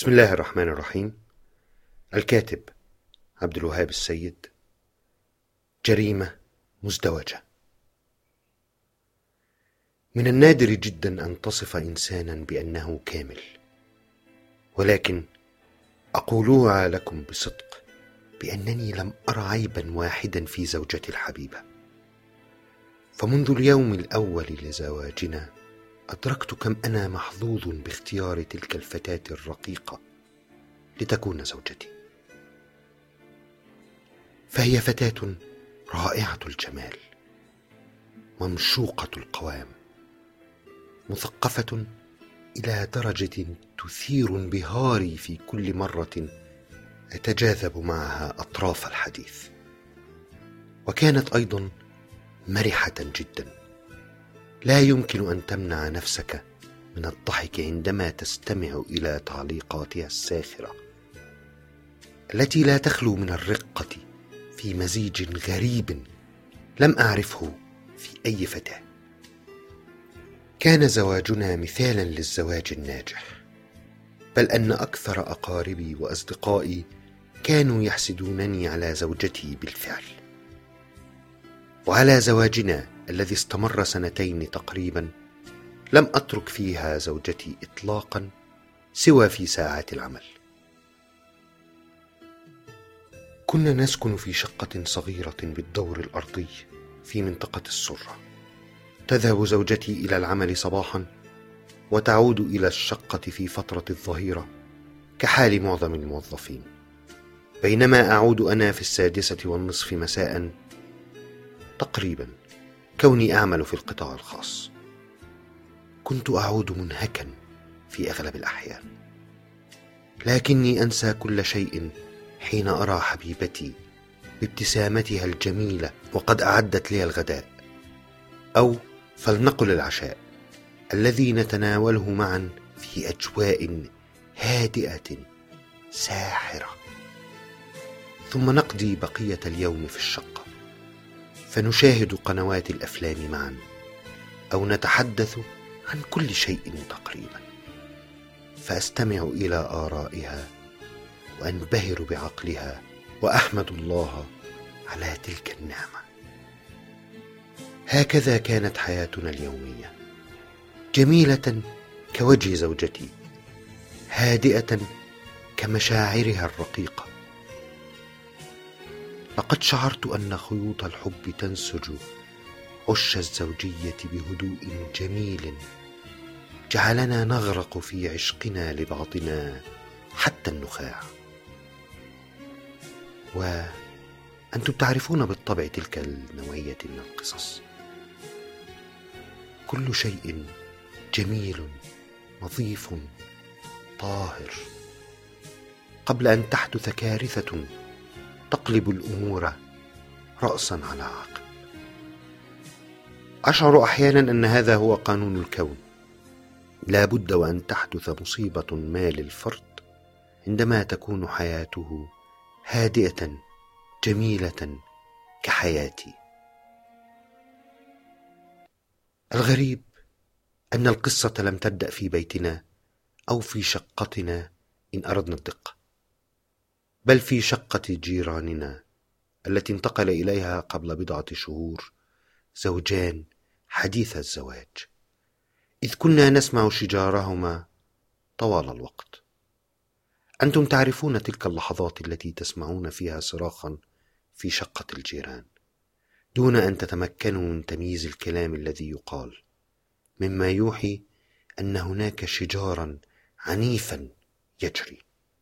بسم الله الرحمن الرحيم. الكاتب عبد الوهاب السيد. جريمة مزدوجة. من النادر جدا أن تصف إنسانا بأنه كامل، ولكن أقولها لكم بصدق بأنني لم أر عيبا واحدا في زوجتي الحبيبة. فمنذ اليوم الأول لزواجنا أدركت كم أنا محظوظ باختيار تلك الفتاة الرقيقة لتكون زوجتي. فهي فتاة رائعة الجمال، ممشوقة القوام، مثقفة إلى درجة تثير انبهاري في كل مرة أتجاذب معها أطراف الحديث. وكانت أيضا مرحة جدا، لا يمكن أن تمنع نفسك من الضحك عندما تستمع إلى تعليقاتها الساخرة التي لا تخلو من الرقة في مزيج غريب لم أعرفه في أي فتاة. كان زواجنا مثالا للزواج الناجح، بل أن أكثر أقاربي وأصدقائي كانوا يحسدونني على زوجتي بالفعل. وعلى زواجنا الذي استمر 2 تقريبا لم أترك فيها زوجتي إطلاقا سوى في ساعات العمل. كنا نسكن في شقة صغيرة بالدور الأرضي في منطقة السرة. تذهب زوجتي إلى العمل صباحا وتعود إلى الشقة في فترة الظهيرة كحال معظم الموظفين، بينما أعود أنا في 6:30 مساء تقريبا، كوني أعمل في القطاع الخاص. كنت أعود منهكا في أغلب الأحيان، لكني أنسى كل شيء حين أرى حبيبتي بابتسامتها الجميلة وقد أعدت لي الغداء، أو فلنقل العشاء، الذي نتناوله معا في أجواء هادئة ساحرة. ثم نقضي بقية اليوم في الشقة، فنشاهد قنوات الأفلام معا، أو نتحدث عن كل شيء تقريبا، فأستمع إلى آرائها وأنبهر بعقلها وأحمد الله على تلك النعمة. هكذا كانت حياتنا اليومية، جميلة كوجه زوجتي، هادئة كمشاعرها الرقيقة. لقد شعرت أن خيوط الحب تنسج عش الزوجية بهدوء جميل جعلنا نغرق في عشقنا لبعضنا حتى النخاع. وأنتم تعرفون بالطبع تلك النوعية من القصص، كل شيء جميل نظيف طاهر قبل أن تحدث كارثة تقلب الأمور رأسا على عقب. أشعر أحيانا أن هذا هو قانون الكون، لا بد وأن تحدث مصيبة ما للفرد عندما تكون حياته هادئة جميلة كحياتي. الغريب أن القصة لم تبدأ في بيتنا أو في شقتنا إن أردنا الدقة، بل في شقة جيراننا التي انتقل إليها قبل 1 شهور زوجان حديث الزواج، إذ كنا نسمع شجارهما طوال الوقت. أنتم تعرفون تلك اللحظات التي تسمعون فيها صراخا في شقة الجيران دون أن تتمكنوا من تمييز الكلام الذي يقال، مما يوحي أن هناك شجارا عنيفا يجري.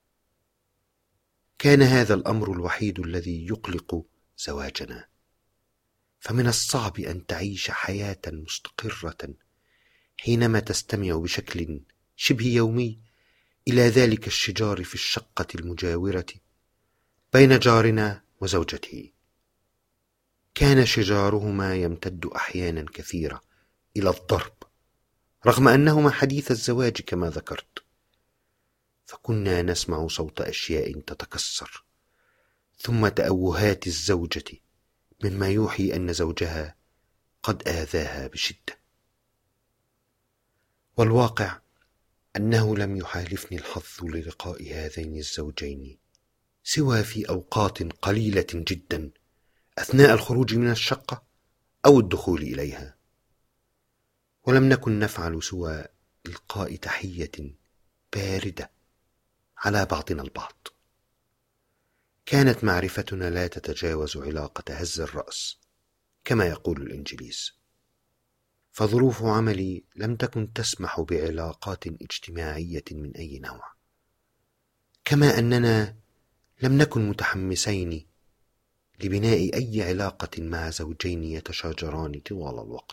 كان هذا الأمر الوحيد الذي يقلق زواجنا، فمن الصعب أن تعيش حياة مستقرة حينما تستمع بشكل شبه يومي إلى ذلك الشجار في الشقة المجاورة بين جارنا وزوجته. كان شجارهما يمتد أحيانا كثيرة إلى الضرب، رغم أنهما حديث الزواج كما ذكرت. فكنا نسمع صوت أشياء تتكسر، ثم تأوهات الزوجة مما يوحي أن زوجها قد آذاها بشدة. والواقع أنه لم يحالفني الحظ للقاء هذين الزوجين سوى في أوقات قليلة جدا أثناء الخروج من الشقة أو الدخول إليها، ولم نكن نفعل سوى إلقاء تحية باردة على بعضنا البعض. كانت معرفتنا لا تتجاوز علاقة هز الرأس كما يقول الإنجليز، فظروف عملي لم تكن تسمح بعلاقات اجتماعية من أي نوع، كما أننا لم نكن متحمسين لبناء أي علاقة مع زوجين يتشاجران طوال الوقت.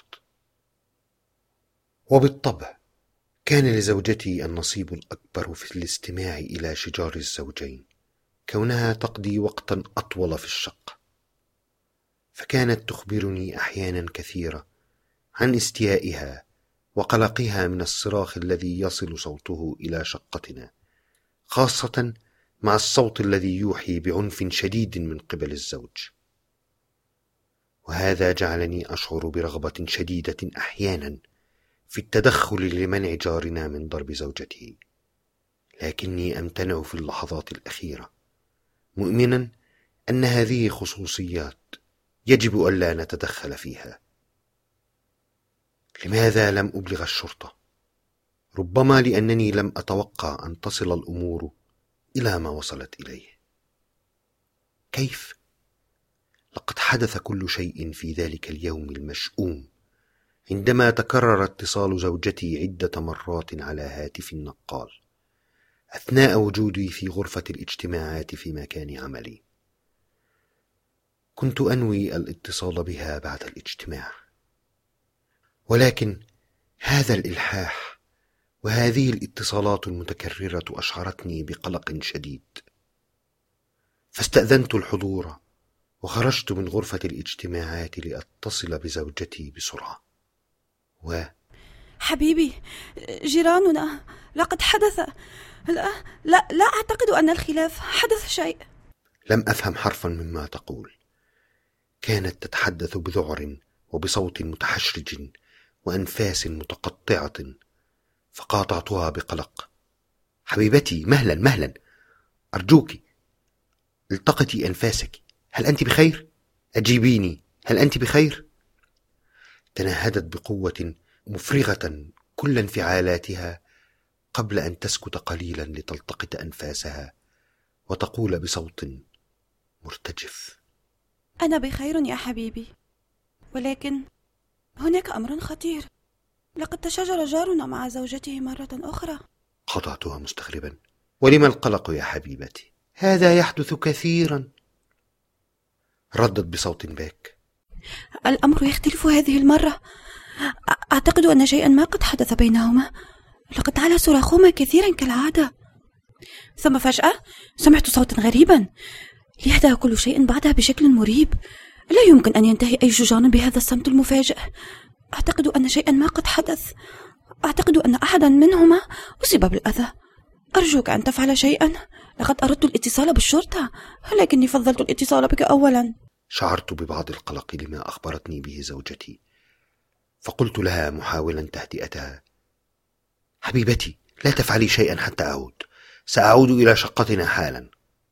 وبالطبع كان لزوجتي النصيب الأكبر في الاستماع إلى شجار الزوجين، كونها تقضي وقتا أطول في الشقة، فكانت تخبرني أحيانا كثيرة عن استيائها وقلقها من الصراخ الذي يصل صوته إلى شقتنا، خاصة مع الصوت الذي يوحي بعنف شديد من قبل الزوج. وهذا جعلني أشعر برغبة شديدة أحيانا في التدخل لمنع جارنا من ضرب زوجته، لكني أمتنع في اللحظات الأخيرة، مؤمنا أن هذه خصوصيات يجب ألا نتدخل فيها. لماذا لم أبلغ الشرطة؟ ربما لأنني لم أتوقع أن تصل الأمور إلى ما وصلت إليه. كيف؟ لقد حدث كل شيء في ذلك اليوم المشؤوم، عندما تكرر اتصال زوجتي عدة مرات على هاتف النقال أثناء وجودي في غرفة الاجتماعات في مكان عملي. كنت أنوي الاتصال بها بعد الاجتماع، ولكن هذا الإلحاح وهذه الاتصالات المتكررة أشعرتني بقلق شديد، فاستأذنت الحضور وخرجت من غرفة الاجتماعات لأتصل بزوجتي بسرعة. حبيبي، جيراننا لقد حدث. لا أعتقد أن الخلاف حدث شيء. لم أفهم حرفا مما تقول. كانت تتحدث بذعر وبصوت متحشرج وأنفاس متقطعة، فقاطعتها بقلق. حبيبتي، مهلا أرجوك، التقطي أنفاسك. هل أنت بخير؟ أجيبيني، هل أنت بخير؟ تنهدت بقوة مفرغة كل انفعالاتها قبل أن تسكت قليلا لتلتقط أنفاسها وتقول بصوت مرتجف: أنا بخير يا حبيبي، ولكن هناك أمر خطير. لقد تشاجر جارنا مع زوجته مرة أخرى. قطعتها مستغربا: ولما القلق يا حبيبتي؟ هذا يحدث كثيرا. ردت بصوت باك: الأمر يختلف هذه المرة. أعتقد أن شيئا ما قد حدث بينهما. لقد على صراخهما كثيرا كالعادة، ثم فجأة سمعت صوتا غريبا ليهدأ كل شيء بعدها بشكل مريب. لا يمكن أن ينتهي أي شجار بهذا الصمت المفاجئ. أعتقد أن شيئا ما قد حدث. أعتقد أن أحدا منهما أصيب بالأذى. أرجوك أن تفعل شيئا. لقد أردت الاتصال بالشرطة، ولكني فضلت الاتصال بك أولا. شعرت ببعض القلق لما أخبرتني به زوجتي، فقلت لها محاولا تهدئتها: حبيبتي، لا تفعلي شيئا حتى أعود. سأعود إلى شقتنا حالا.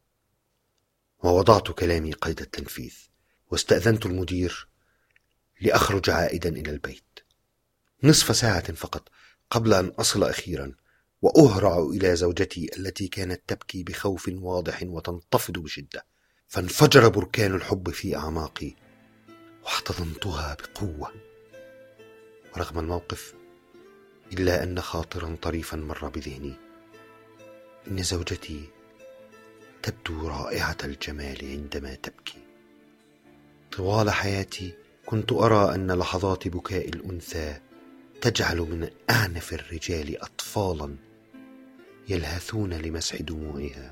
ووضعت كلامي قيد التنفيذ، واستأذنت المدير لأخرج عائدا إلى البيت. نصف ساعة فقط قبل أن أصل أخيرا وأهرع إلى زوجتي التي كانت تبكي بخوف واضح وتنتفض بشدة، فانفجر بركان الحب في أعماقي واحتضنتها بقوة. ورغم الموقف، إلا أن خاطرا طريفا مر بذهني: إن زوجتي تبدو رائعة الجمال عندما تبكي. طوال حياتي كنت أرى أن لحظات بكاء الأنثى تجعل من أعنف الرجال أطفالا يلهثون لمسح دموعها.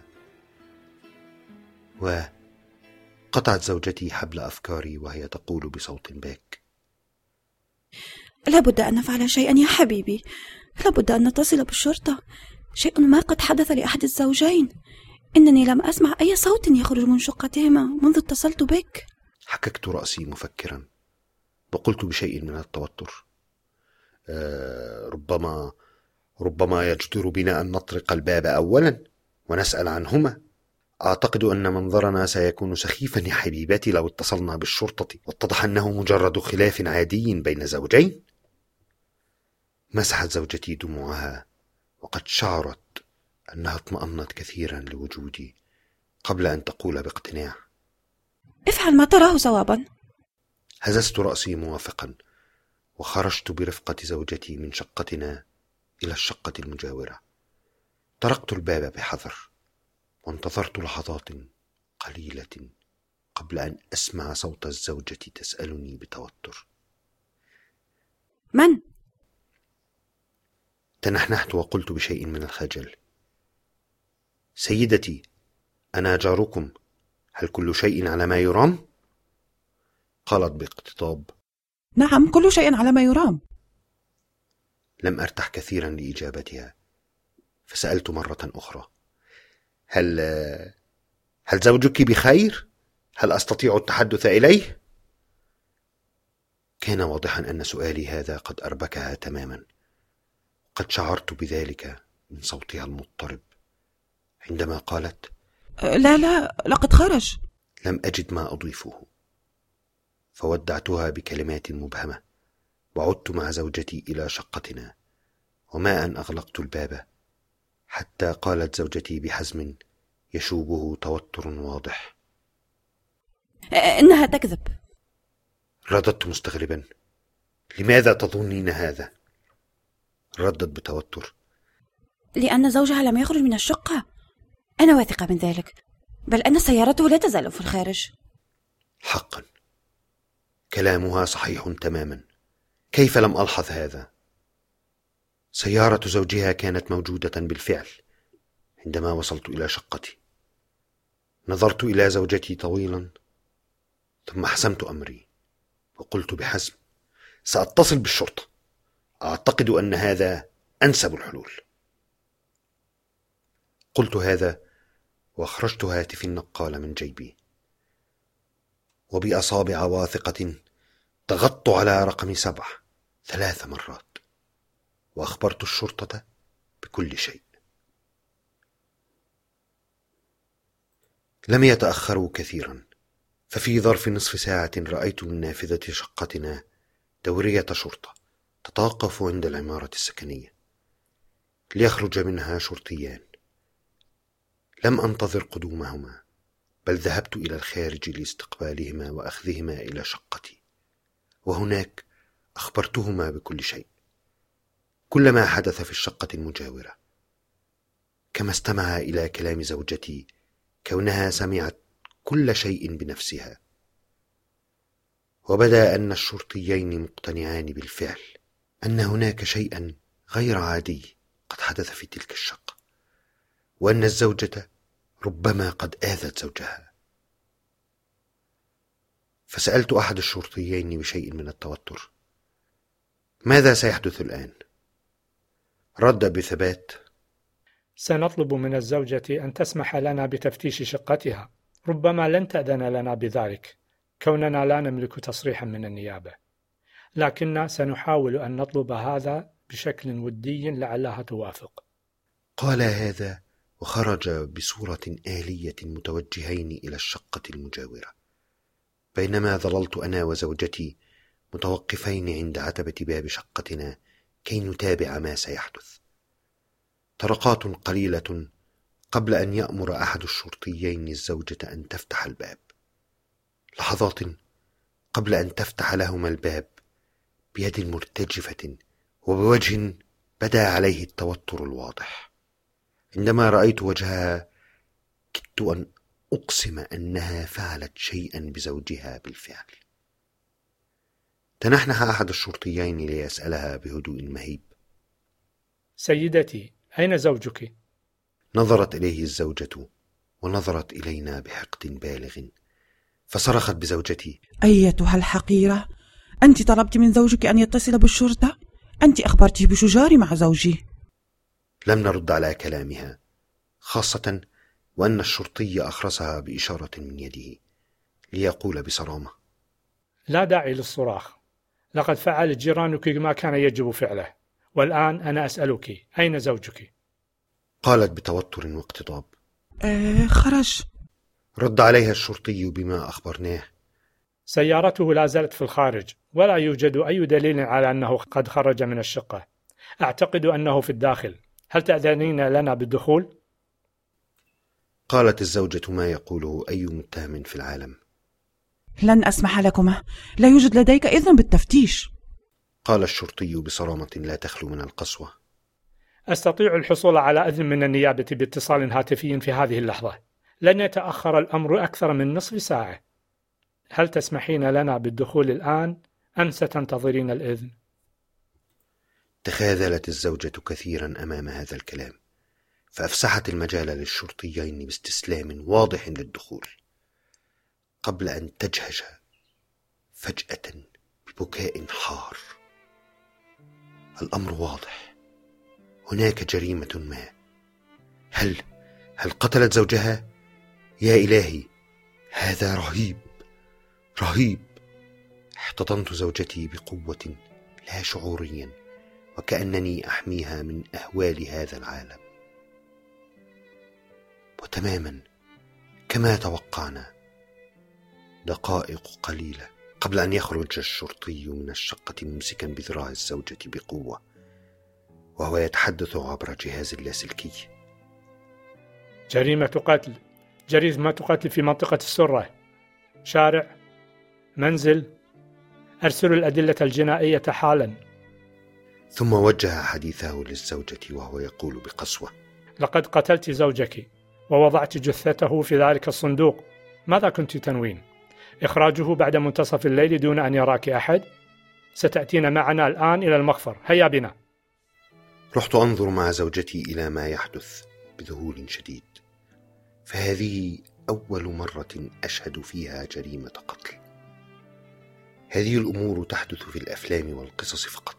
وقطعت زوجتي حبل أفكاري وهي تقول بصوت باك: لابد أن نفعل شيئا يا حبيبي. لابد أن نتصل بالشرطة. شيء ما قد حدث لأحد الزوجين. إنني لم أسمع أي صوت يخرج من شقتهما منذ اتصلت بك. حككت رأسي مفكرا، وقلت بشيء من التوتر: ربما ربما يجدر بنا أن نطرق الباب أولا ونسأل عنهما. أعتقد أن منظرنا سيكون سخيفا يا حبيبتي لو اتصلنا بالشرطة واتضح أنه مجرد خلاف عادي بين زوجين. مسحت زوجتي دموعها وقد شعرت أنها اطمأنت كثيرا لوجودي قبل أن تقول باقتناع: افعل ما تراه صوابا. هززت رأسي موافقا وخرجت برفقة زوجتي من شقتنا إلى الشقة المجاورة. طرقت الباب بحذر وانتظرت لحظات قليلة قبل أن أسمع صوت الزوجة تسألني بتوتر: من؟ تنحنحت وقلت بشيء من الخجل: سيدتي، أنا جاركم، هل كل شيء على ما يرام؟ قالت باقتضاب: نعم، كل شيء على ما يرام. لم أرتح كثيرا لإجابتها، فسألت مرة أخرى: هل زوجك بخير؟ هل أستطيع التحدث إليه؟ كان واضحا أن سؤالي هذا قد أربكها تماما. قد شعرت بذلك من صوتها المضطرب عندما قالت: لا، لقد خرج. لم أجد ما أضيفه، فودعتها بكلمات مبهمة وعدت مع زوجتي إلى شقتنا. وما أن أغلقت الباب حتى قالت زوجتي بحزم يشوبه توتر واضح: إنها تكذب. رددت مستغربا: لماذا تظنين هذا؟ ردت بتوتر: لأن زوجها لم يخرج من الشقة، أنا واثقة من ذلك، بل أن سيارته لا تزال في الخارج. حقا كلامها صحيح تماما، كيف لم ألحظ هذا؟ سيارة زوجها كانت موجودة بالفعل عندما وصلت إلى شقتي. نظرت إلى زوجتي طويلا ثم حسمت أمري وقلت بحزم: سأتصل بالشرطة، أعتقد أن هذا أنسب الحلول. قلت هذا وأخرجت هاتفي النقال من جيبي، وبأصابع واثقة ضغطت على رقم 7 3 مرات وأخبرت الشرطة بكل شيء. لم يتأخروا كثيرا، ففي ظرف نصف ساعة رأيت من نافذة شقتنا دورية شرطة تتوقف عند العمارة السكنية ليخرج منها شرطيان. لم أنتظر قدومهما، بل ذهبت إلى الخارج لاستقبالهما وأخذهما إلى شقتي، وهناك أخبرتهما بكل شيء، كل ما حدث في الشقة المجاورة، كما استمع إلى كلام زوجتي كونها سمعت كل شيء بنفسها. وبدا أن الشرطيين مقتنعان بالفعل أن هناك شيئا غير عادي قد حدث في تلك الشقة، وأن الزوجة ربما قد آذت زوجها. فسألت أحد الشرطيين بشيء من التوتر: ماذا سيحدث الآن؟ رد بثبات: سنطلب من الزوجة أن تسمح لنا بتفتيش شقتها، ربما لن تأذن لنا بذلك كوننا لا نملك تصريحا من النيابة، لكن سنحاول أن نطلب هذا بشكل ودي لعلها توافق. قال هذا وخرج بصورة آلية متوجهين إلى الشقة المجاورة، بينما ظللت أنا وزوجتي متوقفين عند عتبة باب شقتنا كي نتابع ما سيحدث. طرقات قليلة قبل أن يأمر أحد الشرطيين الزوجة أن تفتح الباب، لحظات قبل أن تفتح لهما الباب بيد مرتجفة وبوجه بدا عليه التوتر الواضح. عندما رأيت وجهها كدت أن أقسم أنها فعلت شيئا بزوجها بالفعل. تنحنح أحد الشرطيين ليسألها بهدوء مهيب: سيدتي، أين زوجك؟ نظرت إليه الزوجة ونظرت إلينا بحقد بالغ، فصرخت بزوجتي: أيتها الحقيرة، أنت طلبت من زوجك أن يتصل بالشرطة؟ أنت أخبرته بشجاري مع زوجي. لم نرد على كلامها، خاصة وأن الشرطي أخرسها بإشارة من يده ليقول بصرامة: لا داعي للصراخ، لقد فعل جيرانك ما كان يجب فعله، والآن أنا أسألك، أين زوجك؟ قالت بتوتر واقتضاب: خرج. رد عليها الشرطي بما أخبرناه. سيارته لا زالت في الخارج، ولا يوجد أي دليل على أنه قد خرج من الشقة. أعتقد أنه في الداخل. هل تأذنين لنا بالدخول؟ قالت الزوجة: ما يقوله أي متهم في العالم. لن أسمح لكما، لا يوجد لديك إذن بالتفتيش. قال الشرطي بصرامة لا تخلو من القسوة: أستطيع الحصول على إذن من النيابة باتصال هاتفي في هذه اللحظة. لن يتأخر الأمر أكثر من نصف ساعة. هل تسمحين لنا بالدخول الآن أم ستنتظرين الإذن؟ تخاذلت الزوجة كثيرا أمام هذا الكلام، فأفسحت المجال للشرطيين باستسلام واضح للدخول، قبل أن تجهش فجأة ببكاء حار. الأمر واضح، هناك جريمة ما. هل قتلت زوجها؟ يا إلهي، هذا رهيب رهيب. احتضنت زوجتي بقوة لا شعوريا، وكأنني أحميها من أهوال هذا العالم. وتماما كما توقعنا، دقائق قليلة قبل أن يخرج الشرطي من الشقة ممسكا بذراع الزوجة بقوة، وهو يتحدث عبر جهاز اللاسلكي: جريمة قتل في منطقة السرة، شارع، منزل. أرسل الأدلة الجنائية حالا. ثم وجه حديثه للزوجة وهو يقول بقسوة: لقد قتلت زوجك ووضعت جثته في ذلك الصندوق. ماذا كنت تنوين؟ إخراجه بعد منتصف الليل دون أن يراك أحد؟ ستأتين معنا الآن إلى المخفر، هيا بنا. رحت أنظر مع زوجتي إلى ما يحدث بذهول شديد، فهذه أول مرة أشهد فيها جريمة قتل. هذه الأمور تحدث في الأفلام والقصص فقط.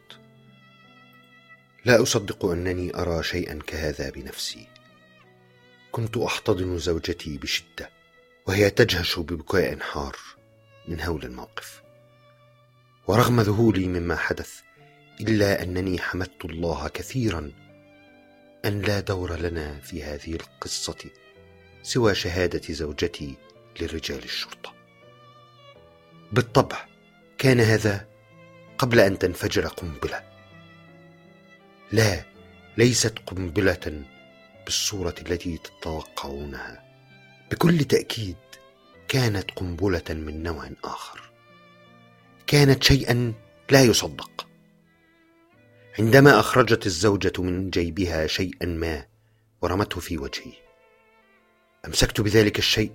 لا أصدق أنني أرى شيئا كهذا بنفسي. كنت أحتضن زوجتي بشدة وهي تجهش ببكاء حار من هول الموقف، ورغم ذهولي مما حدث إلا أنني حمدت الله كثيرا أن لا دور لنا في هذه القصة سوى شهادة زوجتي لرجال الشرطة. بالطبع كان هذا قبل أن تنفجر قنبلة. لا، ليست قنبلة بالصورة التي تتوقعونها. بكل تأكيد كانت قنبلة من نوع آخر. كانت شيئا لا يصدق. عندما أخرجت الزوجة من جيبها شيئا ما ورمته في وجهي، أمسكت بذلك الشيء،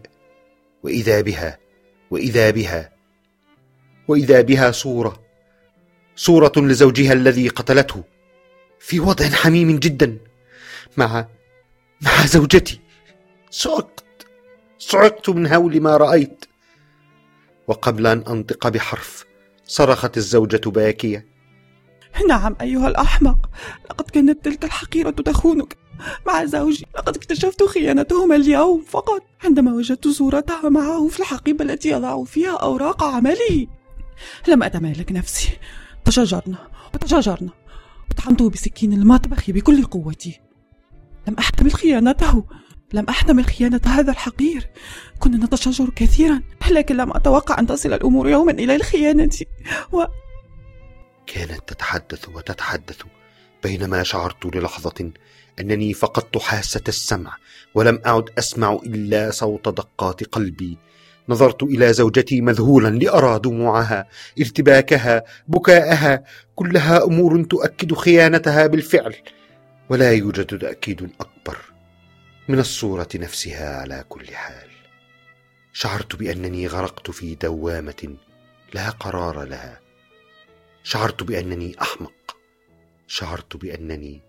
وإذا بها صورة لزوجها الذي قتلته في وضع حميم جدا مع زوجتي. صعقت من هول ما رأيت، وقبل أن أنطق بحرف صرخت الزوجة باكية: نعم أيها الأحمق، لقد كانت تلك الحقيرة تخونك مع زوجي. لقد اكتشفت خيانتهما اليوم فقط عندما وجدت صورتها معه في الحقيبة التي يضع فيها أوراق عمله. لم أتمالك نفسي، تشاجرنا وطعنته بسكين المطبخ بكل قوتي. لم أحتمل خيانة هذا الحقير. كنا نتشاجر كثيرا، لكن لم أتوقع أن تصل الأمور يوما إلى الخيانة. كانت تتحدث بينما شعرت للحظة أنني فقدت حاسة السمع، ولم أعد أسمع إلا صوت دقات قلبي. نظرت إلى زوجتي مذهولا لأرى دموعها، ارتباكها، بكاءها، كلها أمور تؤكد خيانتها بالفعل، ولا يوجد تأكيد أكبر من الصورة نفسها. على كل حال شعرت بأنني غرقت في دوامة لا قرار لها. شعرت بأنني أحمق. شعرت بأنني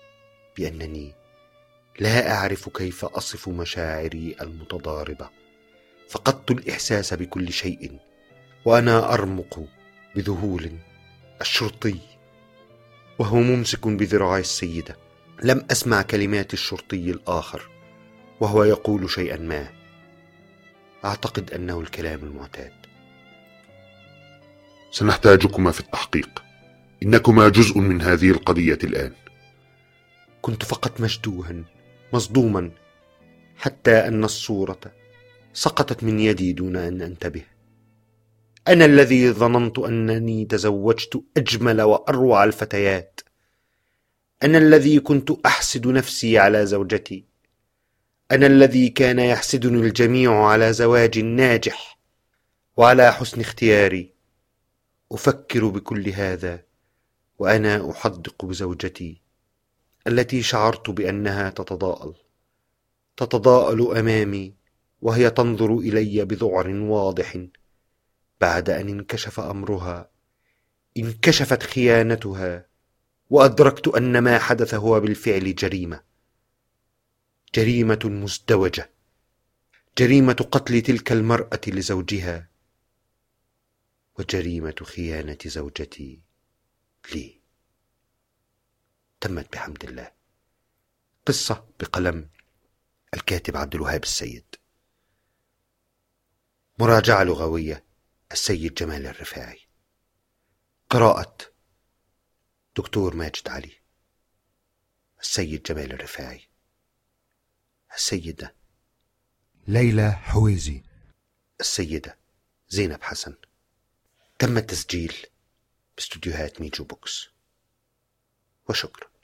لا أعرف كيف أصف مشاعري المتضاربة. فقدت الإحساس بكل شيء وأنا أرمق بذهول الشرطي وهو ممسك بذراع السيدة. لم أسمع كلمات الشرطي الآخر وهو يقول شيئا ما، أعتقد أنه الكلام المعتاد: سنحتاجكما في التحقيق، إنكما جزء من هذه القضية الآن. كنت فقط مشدوها مصدوما، حتى أن الصورة سقطت من يدي دون أن أنتبه. أنا الذي ظننت أنني تزوجت أجمل وأروع الفتيات، أنا الذي كنت أحسد نفسي على زوجتي، أنا الذي كان يحسدني الجميع على زواج ناجح وعلى حسن اختياري. أفكر بكل هذا وأنا أحدق بزوجتي التي شعرت بأنها تتضاءل أمامي، وهي تنظر إلي بذعر واضح بعد أن انكشف أمرها، انكشفت خيانتها، وأدركت أن ما حدث هو بالفعل جريمة مزدوجة، جريمة قتل تلك المرأة لزوجها، وجريمة خيانة زوجتي لي. تمت بحمد الله. قصة بقلم الكاتب عبد الوهاب السيد. مراجعة لغوية السيد جمال الرفاعي. قراءة دكتور ماجد علي. السيد جمال الرفاعي. السيدة ليلى حويزي. السيدة زينب حسن. تم التسجيل باستوديوهات ميجو بوكس. وشكرا.